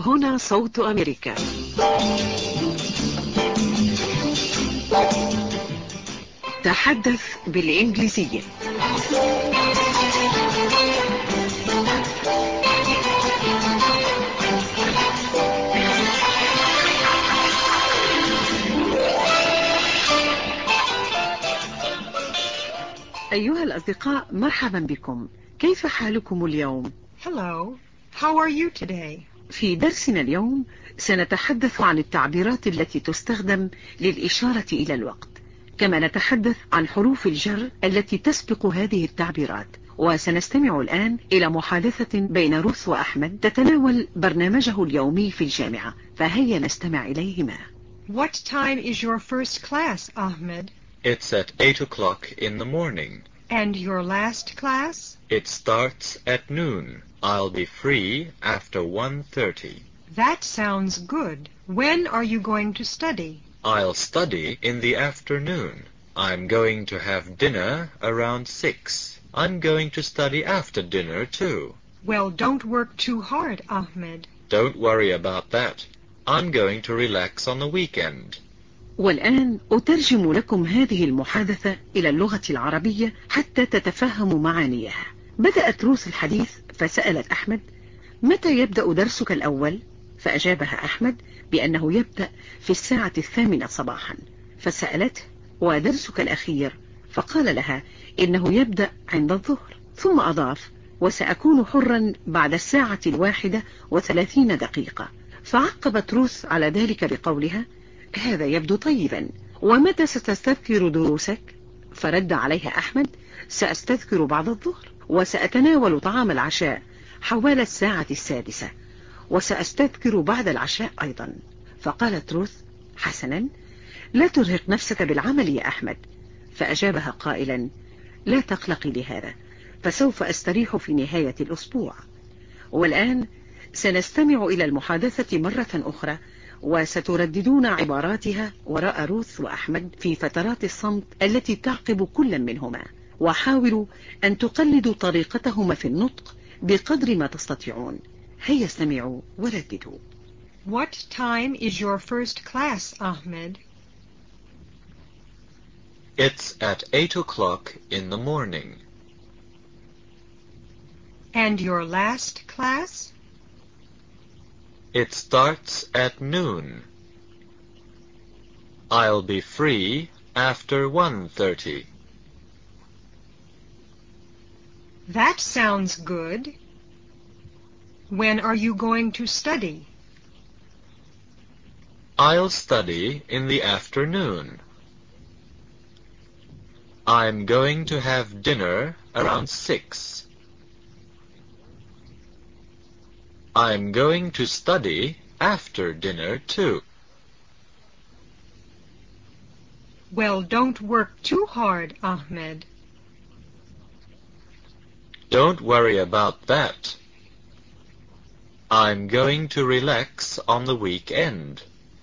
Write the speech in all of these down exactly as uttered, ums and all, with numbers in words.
هنا صوت أمريكا. تحدث بالإنجليزية. أيها الأصدقاء، مرحبا بكم. كيف حالكم اليوم؟ Hello. How are you today? في درسنا اليوم سنتحدث عن التعبيرات التي تستخدم للإشارة إلى الوقت، كما نتحدث عن حروف الجر التي تسبق هذه التعبيرات. وسنستمع الآن إلى محادثة بين روث وأحمد تتناول برنامجه اليومي في الجامعة، فهيا نستمع إليهما. What time is your first class, Ahmed? It's at eight o'clock in the morning. And your last class? It starts at noon. I'll be free after one thirty. That sounds good. When are you going to study? I'll study in the afternoon. I'm going to have dinner around six. I'm going to study after dinner too. Well, don't work too hard, Ahmed. Don't worry about that. I'm going to relax on the weekend. والآن أترجم لكم هذه المحادثة إلى اللغة العربية حتى تتفهموا معانيها. بدأت روث الحديث فسألت أحمد: متى يبدأ درسك الأول؟ فأجابها أحمد بأنه يبدأ في الساعة الثامنة صباحا. فسألته: ودرسك الأخير؟ فقال لها إنه يبدأ عند الظهر. ثم أضاف: وسأكون حرا بعد الساعة الواحدة وثلاثين دقيقة. فعقبت روث على ذلك بقولها: هذا يبدو طيبا، ومتى ستستذكر دروسك؟ فرد عليها أحمد: سأستذكر بعد الظهر، وسأتناول طعام العشاء حوالي الساعة السادسة، وسأستذكر بعد العشاء أيضا. فقالت روث: حسنا، لا ترهق نفسك بالعمل يا أحمد. فأجابها قائلا: لا تقلقي لهذا، فسوف أستريح في نهاية الأسبوع. والآن سنستمع إلى المحادثة مرة أخرى، وسترددون عباراتها وراء روث وأحمد في فترات الصمت التي تعقب كل منهما، وحاولوا أن تقلدوا طريقتهما في النطق بقدر ما تستطيعون. هيا استمعوا ورددوا. What time is your first class, Ahmed? It's at eight o'clock in the morning. And your last class? It starts at noon. I'll be free after one thirty. That sounds good. When are you going to study? I'll study in the afternoon. I'm going to have dinner around six. I'm going to study after dinner too. Well, don't work too hard, Ahmed. Don't worry about that. I'm going to relax on the weekend.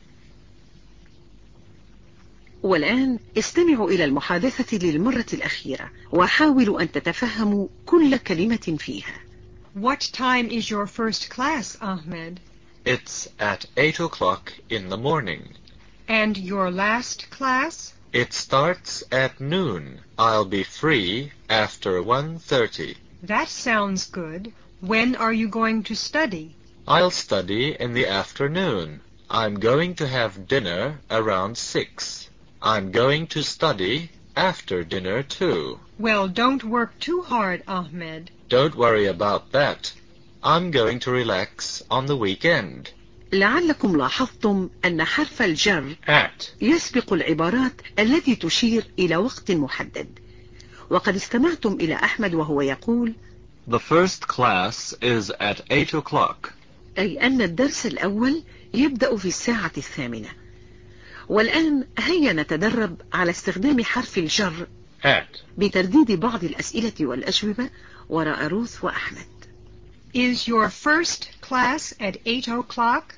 والآن استمعوا إلى المحادثة للمرة الأخيرة، وحاولوا أن تتفهموا كل كلمة فيها. What time is your first class, Ahmed? It's at eight o'clock in the morning. And your last class? It starts at noon. I'll be free after one thirty. That sounds good. When are you going to study? I'll study in the afternoon. I'm going to have dinner around six. I'm going to study after dinner too. Well, don't work too hard, Ahmed. Don't worry about that. I'm going to relax on the weekend. لعلكم لاحظتم أن حرف الجر At يسبق العبارات التي تشير إلى وقت محدد. وقد استمعتم إلى أحمد وهو يقول: The first class is at eight o'clock. أي أن الدرس الأول يبدأ في الساعة الثامنة. والآن هيا نتدرب على استخدام حرف الجر At بترديد بعض الأسئلة والأجوبة وراء روث وأحمد. Is your first class at eight o'clock?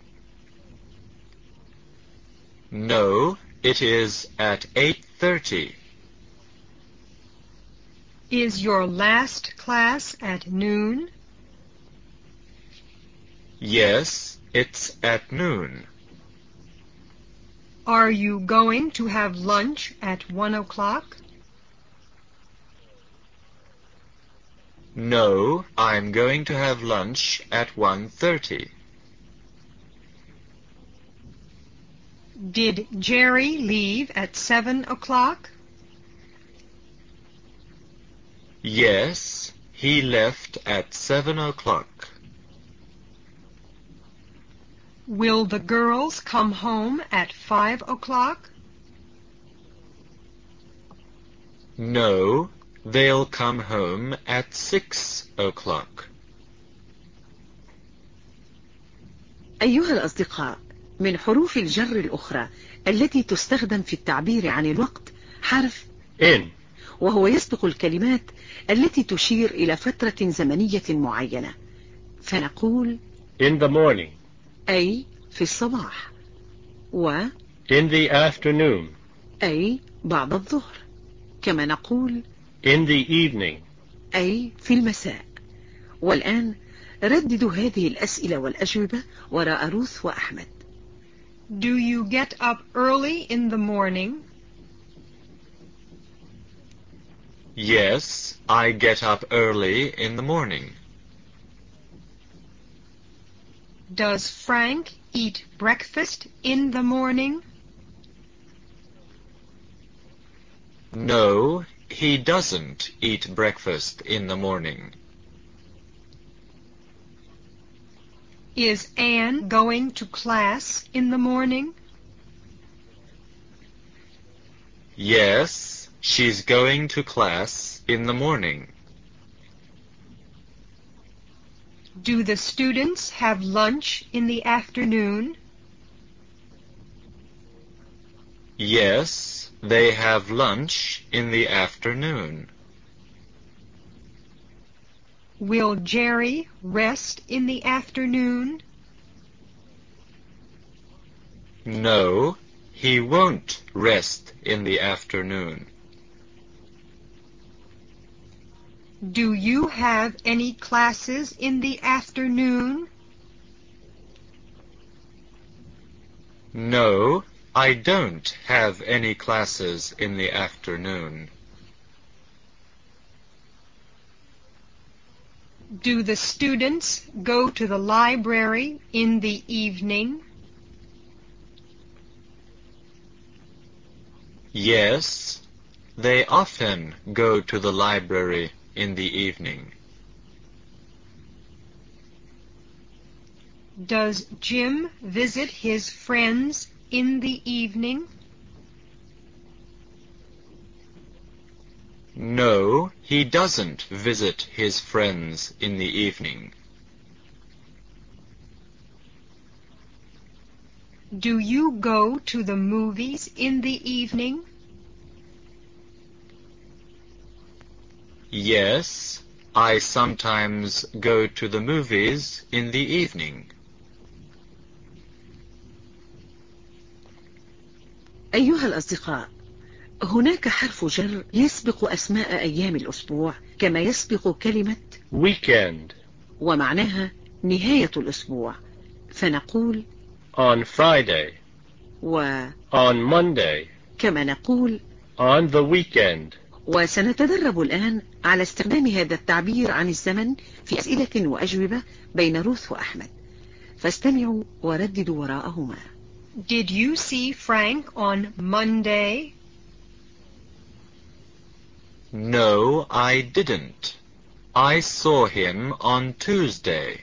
No, it is at eight thirty. Is your last class at noon? Yes, It's at noon. Are you going to have lunch at one o'clock? No, I'm going to have lunch at one thirty. Did Jerry leave at seven o'clock? Yes, he left at seven o'clock. Will the girls come home at five o'clock? No, they'll come home at six o'clock. أيها الأصدقاء، من حروف الجر الأخرى التي تستخدم في التعبير عن الوقت حرف in, وهو يسبق الكلمات التي تشير إلى فترة زمنية معينة، فنقول in the morning, أي في الصباح، و in the afternoon, أي بعد الظهر، كما نقول in the evening. أي في المساء. والآن رددوا هذه الأسئلة والأجوبة وراء روث وأحمد. Do you get up early in the morning? Yes, I get up early in the morning. Does Frank eat breakfast in the morning? No, he doesn't eat breakfast in the morning. Is Anne going to class in the morning? Yes, she's going to class in the morning. Do the students have lunch in the afternoon? Yes, they have lunch in the afternoon. Will Jerry rest in the afternoon? No, he won't rest in the afternoon. Do you have any classes in the afternoon? No, I don't have any classes in the afternoon. Do the students go to the library in the evening? Yes, they often go to the library in the evening. Does Jim visit his friends in the evening? No, he doesn't visit his friends in the evening. Do you go to the movies in the evening? Yes, I sometimes go to the movies in the evening. أيها الأصدقاء، هناك حرف جر يسبق أسماء أيام الأسبوع كما يسبق كلمة Weekend, ومعناها نهاية الأسبوع، فنقول on Friday, وكما on Monday, نقول on the weekend. وسنتدرب الآن على استخدام هذا التعبير عن الزمن في أسئلة وأجوبة بين روث وأحمد، فاستمعوا ورددوا وراءهما. Did you see Frank on Monday? No, I didn't. I saw him on Tuesday.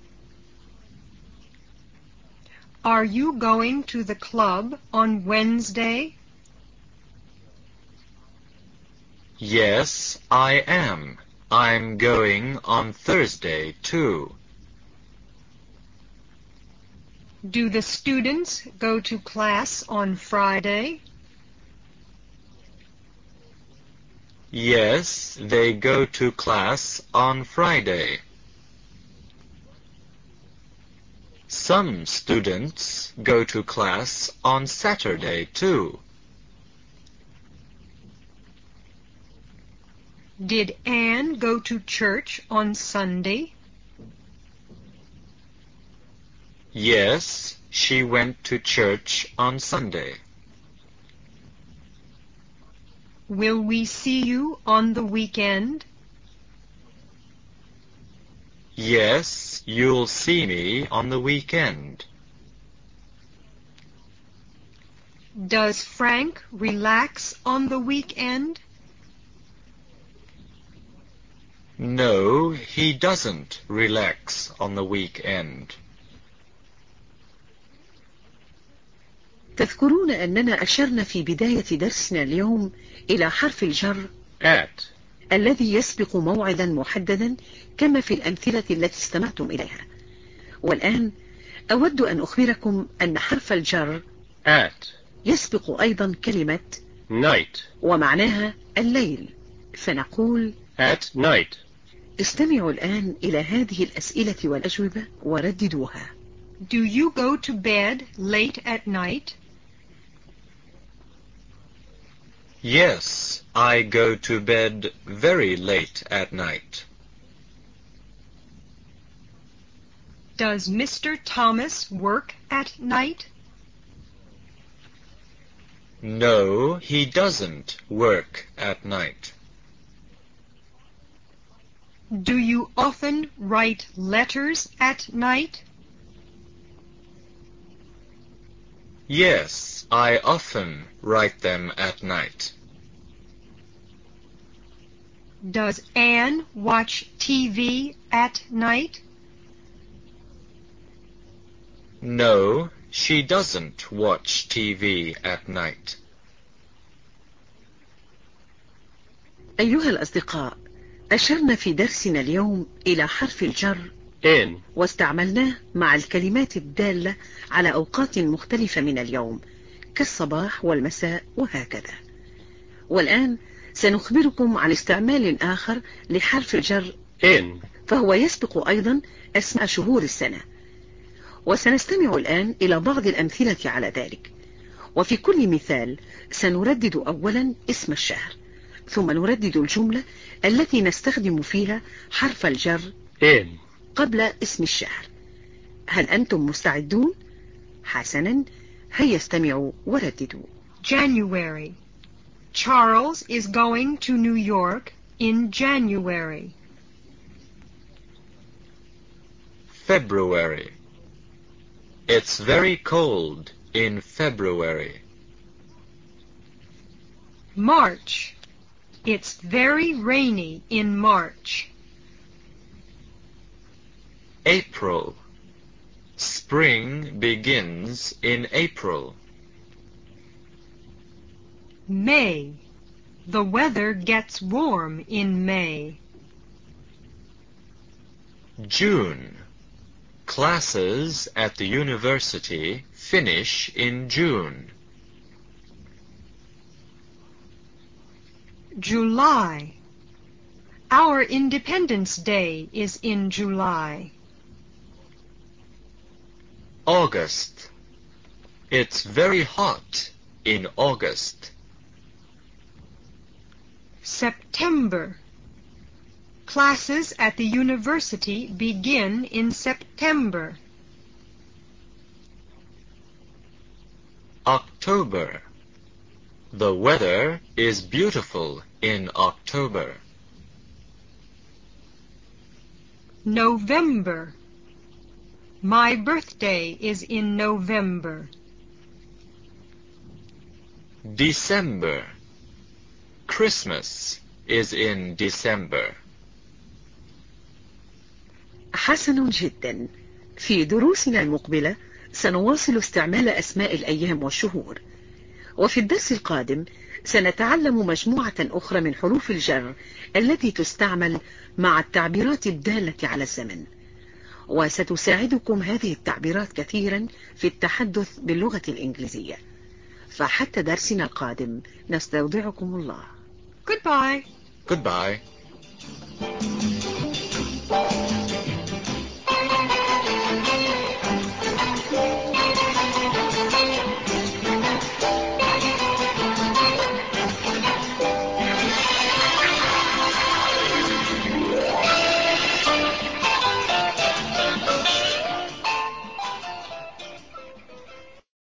Are you going to the club on Wednesday? Yes, I am. I'm going on Thursday, too. Do the students go to class on Friday? Yes, they go to class on Friday. Some students go to class on Saturday, too. Did Anne go to church on Sunday? Yes, she went to church on Sunday. Will we see you on the weekend? Yes, you'll see me on the weekend. Does Frank relax on the weekend? No, he doesn't relax on the weekend. تذكرون أننا أشرنا في بداية درسنا اليوم إلى حرف الجر At. الذي يسبق موعدا محددا كما في الأمثلة التي استمعتم إليها. والآن أود أن أخبركم أن حرف الجر At. يسبق أيضا كلمة Night. ومعناها الليل، فنقول At night. استمعوا الآن إلى هذه الأسئلة والأجوبة ورددوها. Do you go to bed late at night? Yes, I go to bed very late at night. Does Mister Thomas work at night? No, he doesn't work at night. Do you often write letters at night? Yes, I often write them at night. Does Anne watch T V at night? No, she doesn't watch T V at night. أيها الأصدقاء، أشرنا في درسنا اليوم إلى حرف الجر In. واستعملناه مع الكلمات الدالة على أوقات مختلفة من اليوم كالصباح والمساء وهكذا. والآن سنخبركم عن استعمال آخر لحرف الجر In. فهو يسبق أيضا أسماء شهور السنة. وسنستمع الآن إلى بعض الأمثلة على ذلك، وفي كل مثال سنردد أولا اسم الشهر، ثم نردد الجملة التي نستخدم فيها حرف الجر In. قبل اسم الشهر. هل أنتم مستعدون؟ حسنا، هيا استمعوا ورددوا. January. Charles is going to New York in January. February. It's very cold in February. March. It's very rainy in March. April. Spring begins in April. May. The weather gets warm in May. June. Classes at the university finish in June. July. Our Independence Day is in July. August. It's very hot in August. September. Classes at the university begin in September. October. The weather is beautiful in October. November. My birthday is in November. December. Christmas is in December. حسن جدا. في دروسنا المقبلة سنواصل استعمال أسماء الأيام والشهور، وفي الدرس القادم سنتعلم مجموعة أخرى من حروف الجر التي تستعمل مع التعبيرات الدالة على الزمن، وستساعدكم هذه التعبيرات كثيرا في التحدث باللغة الإنجليزية. فحتى درسنا القادم نستودعكم الله. Goodbye. Goodbye.